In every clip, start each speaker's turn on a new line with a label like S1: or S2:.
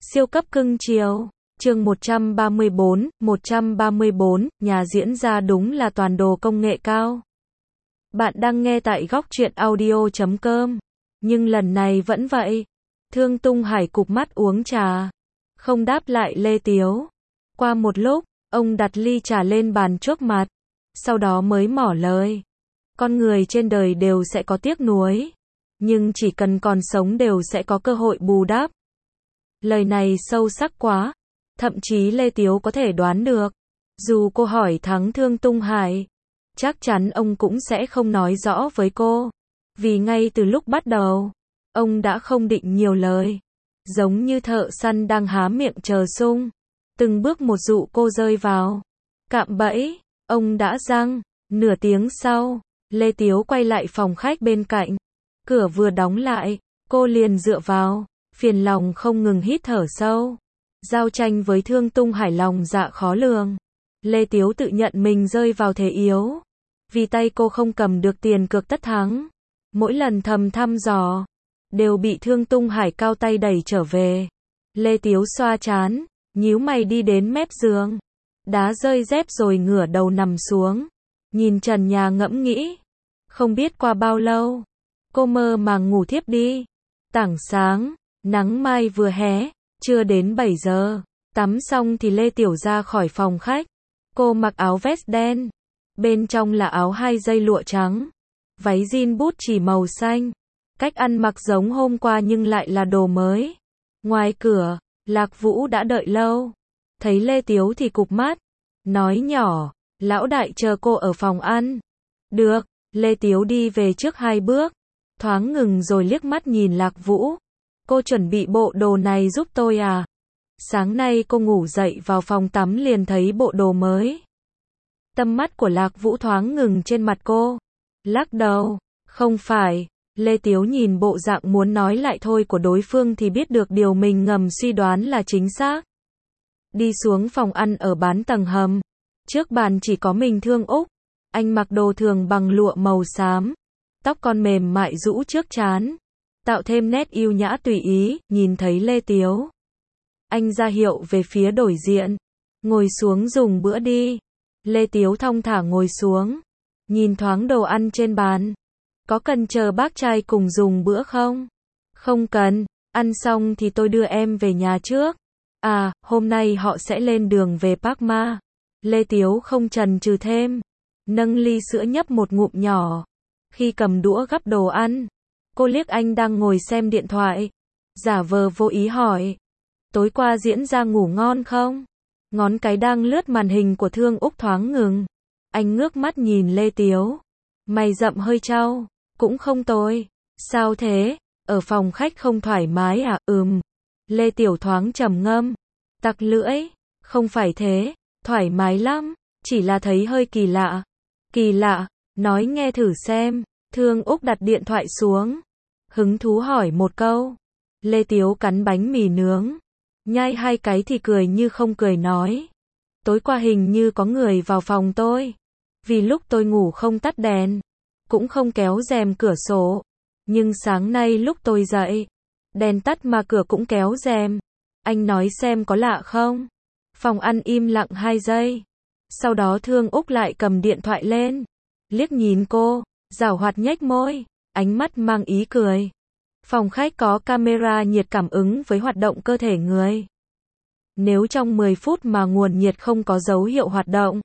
S1: Siêu cấp cưng chiều. Chương 134, nhà diễn ra đúng là toàn đồ công nghệ cao. Bạn đang nghe tại góc truyện audio.com. Nhưng lần này vẫn vậy. Thương Tung Hải cụp mắt uống trà. Không đáp lại Lê Tiếu. Qua một lúc, ông đặt ly trà lên bàn trước mặt. Sau đó mới mỏ lời. Con người trên đời đều sẽ có tiếc nuối. Nhưng chỉ cần còn sống đều sẽ có cơ hội bù đắp. Lời này sâu sắc quá. Thậm chí Lê Tiếu có thể đoán được. Dù cô hỏi thắng Thương Tung Hải, chắc chắn ông cũng sẽ không nói rõ với cô. Vì ngay từ lúc bắt đầu, ông đã không định nhiều lời. Giống như thợ săn đang há miệng chờ sung. Từng bước một dụ cô rơi vào cạm bẫy. Ông đã giăng. Nửa tiếng sau, Lê Tiếu quay lại phòng khách bên cạnh. Cửa vừa đóng lại, cô liền dựa vào, phiền lòng không ngừng hít thở sâu. Giao tranh với Thương Tung Hải lòng dạ khó lường. Lê Tiếu tự nhận mình rơi vào thế yếu. Vì tay cô không cầm được tiền cược tất thắng. Mỗi lần thầm thăm dò, đều bị Thương Tung Hải cao tay đẩy trở về. Lê Tiếu xoa trán, nhíu mày đi đến mép giường. Đá rơi dép rồi ngửa đầu nằm xuống. Nhìn trần nhà ngẫm nghĩ. Không biết qua bao lâu, cô mơ màng ngủ thiếp đi. Tảng sáng, nắng mai vừa hé, chưa đến 7 giờ. Tắm xong thì Lê Tiểu ra khỏi phòng khách. Cô mặc áo vest đen. Bên trong là áo 2 dây lụa trắng. Váy jean bút chỉ màu xanh. Cách ăn mặc giống hôm qua nhưng lại là đồ mới. Ngoài cửa, Lạc Vũ đã đợi lâu. Thấy Lê Tiếu thì cụp mắt. Nói nhỏ, lão đại chờ cô ở phòng ăn. Được, Lê Tiếu đi về trước 2 bước. Thoáng ngừng rồi liếc mắt nhìn Lạc Vũ. Cô chuẩn bị bộ đồ này giúp tôi à? Sáng nay cô ngủ dậy vào phòng tắm liền thấy bộ đồ mới. Tâm mắt của Lạc Vũ thoáng ngừng trên mặt cô. Lắc đầu, không phải. Lê Tiếu nhìn bộ dạng muốn nói lại thôi của đối phương thì biết được điều mình ngầm suy đoán là chính xác. Đi xuống phòng ăn ở bán tầng hầm. Trước bàn chỉ có mình Thương Úc. Anh mặc đồ thường bằng lụa màu xám. Tóc con mềm mại rũ trước trán. Tạo thêm nét yêu nhã tùy ý. Nhìn thấy Lê Tiếu, anh ra hiệu về phía đối diện. Ngồi xuống dùng bữa đi. Lê Tiếu thong thả ngồi xuống. Nhìn thoáng đồ ăn trên bàn. Có cần chờ bác trai cùng dùng bữa không? Không cần. Ăn xong thì tôi đưa em về nhà trước. À, hôm nay họ sẽ lên đường về Park Ma. Lê Tiếu không chần chừ thêm. Nâng ly sữa nhấp một ngụm nhỏ. Khi cầm đũa gắp đồ ăn, cô liếc anh đang ngồi xem điện thoại. Giả vờ vô ý hỏi. Tối qua diễn ra ngủ ngon không? Ngón cái đang lướt màn hình của Thương Úc thoáng ngừng. Anh ngước mắt nhìn Lê Tiếu. Mày rậm hơi trao. Cũng không tồi. Sao thế? Ở phòng khách không thoải mái à? Lê Tiểu thoáng trầm ngâm. Tặc lưỡi. Không phải thế. Thoải mái lắm. Chỉ là thấy hơi kỳ lạ. Kỳ lạ? Nói nghe thử xem. Thương Úc đặt điện thoại xuống. Hứng thú hỏi một câu. Lê Tiếu cắn bánh mì nướng. Nhai 2 cái thì cười như không cười nói. Tối qua hình như có người vào phòng tôi. Vì lúc tôi ngủ không tắt đèn. Cũng không kéo rèm cửa sổ. Nhưng sáng nay lúc tôi dậy, đèn tắt mà cửa cũng kéo rèm. Anh nói xem có lạ không? Phòng ăn im lặng 2 giây. Sau đó Thương Úc lại cầm điện thoại lên. Liếc nhìn cô, giảo hoạt nhếch môi, ánh mắt mang ý cười. Phòng khách có camera nhiệt cảm ứng với hoạt động cơ thể người. Nếu trong 10 phút mà nguồn nhiệt không có dấu hiệu hoạt động,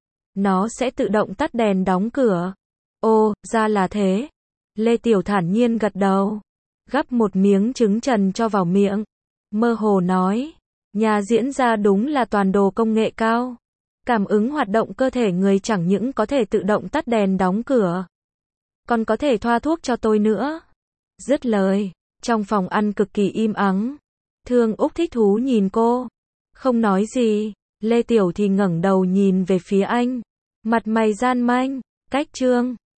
S1: nó sẽ tự động tắt đèn đóng cửa. Ồ, ra là thế. Lê Tiểu thản nhiên gật đầu. Gắp một miếng trứng trần cho vào miệng. Mơ hồ nói. Nhà diễn ra đúng là toàn đồ công nghệ cao. Cảm ứng hoạt động cơ thể người chẳng những có thể tự động tắt đèn đóng cửa. Còn có thể thoa thuốc cho tôi nữa. Dứt lời. Trong phòng ăn cực kỳ im ắng. Thương Úc thích thú nhìn cô. Không nói gì. Lê Tiểu thì ngẩng đầu nhìn về phía anh. Mặt mày gian manh. Cách trương.